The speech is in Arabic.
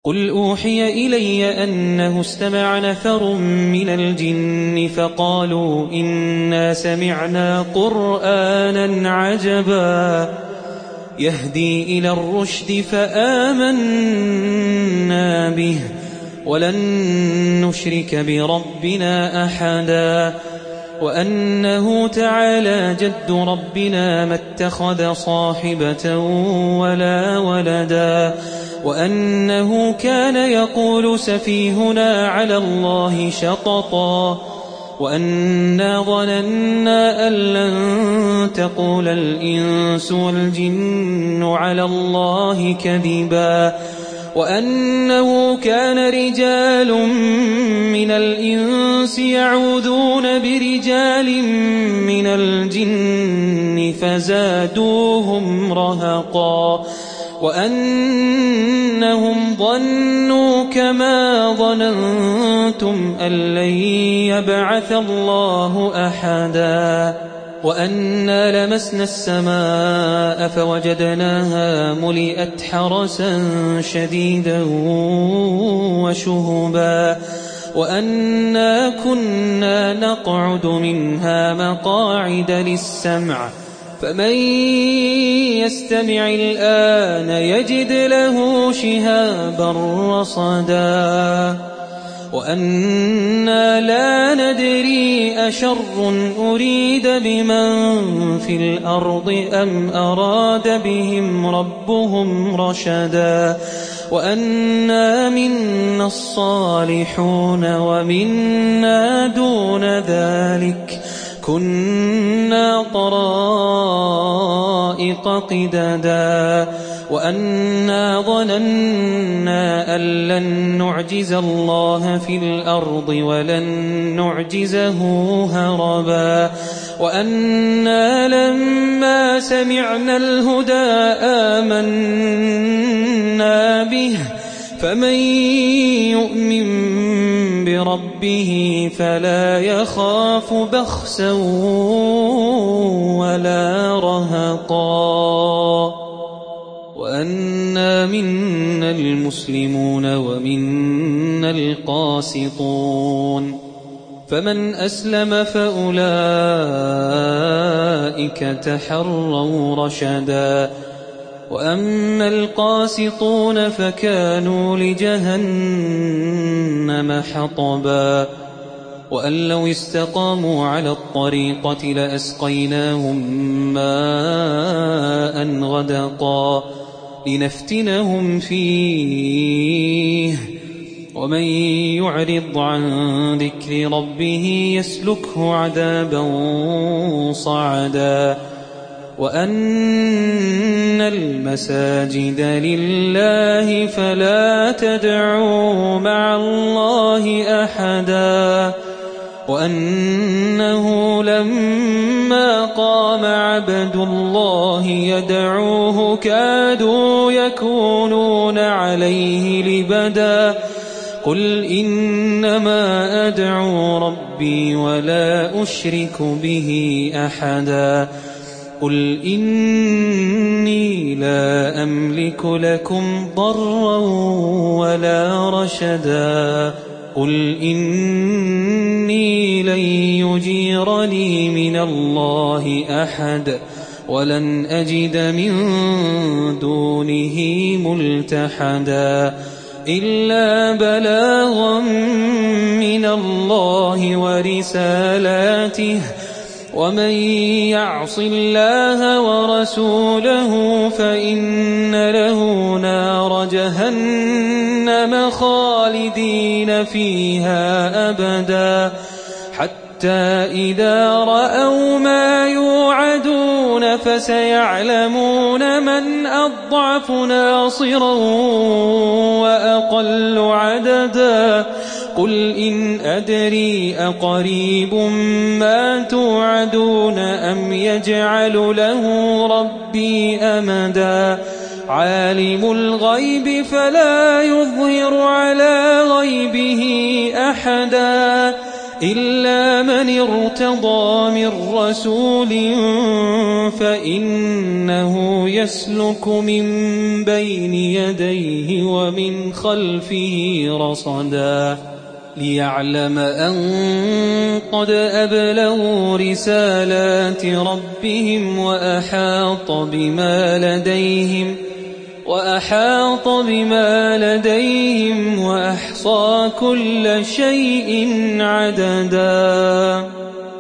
قل أوحي إلي أنه استمع نفر من الجن فقالوا إنا سمعنا قرآنا عجبا يهدي إلى الرشد فآمنا به ولن نشرك بربنا أحدا وأنه تعالى جد ربنا ما اتخذ صاحبة ولا ولدا وأنه كان يقول سفيهنا على الله شططا وأنا ظننا أن لن تقول الإنس والجن على الله كذبا وأنه كان رجال من الإنس يعوذون برجال من الجن فزادوهم رهقا وأنهم ظنوا كما ظننتم أن لن يبعث الله أحدا وأنا لمسنا السماء فوجدناها ملئت حرسا شديدا وشهبا وأنا كنا نقعد منها مقاعد للسمع فمن يستمع الآن يجد له شهابا رصدا وأنا لا ندري أشر أريد بمن في الأرض أم أراد بهم ربهم رشدا وأنا منا الصالحون ومنا دون ذلك كنا طرائق قددا وأنا ظننا أن لن نعجز الله في الأرض ولن نعجزه هربا وأنا لما سمعنا الهدى آمنا به فمن يؤمن بربه فلا يخاف بخسا ولا رهقا وأنا منا المسلمون ومنا القاسطون فمن أسلم فأولئك تحروا رشدا وأما القاسطون فكانوا لجهنم حطبا وأن لو استقاموا على الطريقة لأسقيناهم ماء غدقا لنفتنهم فيه ومن يعرض عن ذكر ربه يسلكه عذابا صعدا وأن المساجد لله فلا تدعوا مع الله أحدا وأنه لما قام عبد الله يدعوه كادوا يكونون عليه لبدا قل إنما أدعو ربي ولا أشرك به أحدا قل إني لا أملك لكم ضرا ولا رشدا قل إني لن يجيرني من الله أحد ولن أجد من دونه ملتحدا إلا بلاغا من الله ورسالاته ومن يعص الله ورسوله فإن له نار جهنم خالدين فيها أبدا حتى إذا رأوا ما يوعدون فسيعلمون من أضعف ناصرا وأقل عددا قل إن أدري أقريب ما توعدون أم يجعل له ربي أمدا عالم الغيب فلا يظهر على غيبه أحدا إلا من ارتضى من رسول فإنه يسلك من بين يديه ومن خلفه رصدا ليعلم أن قد أبلغوا رسالات ربهم وأحاط بما لديهم وأحصى كل شيء عددا.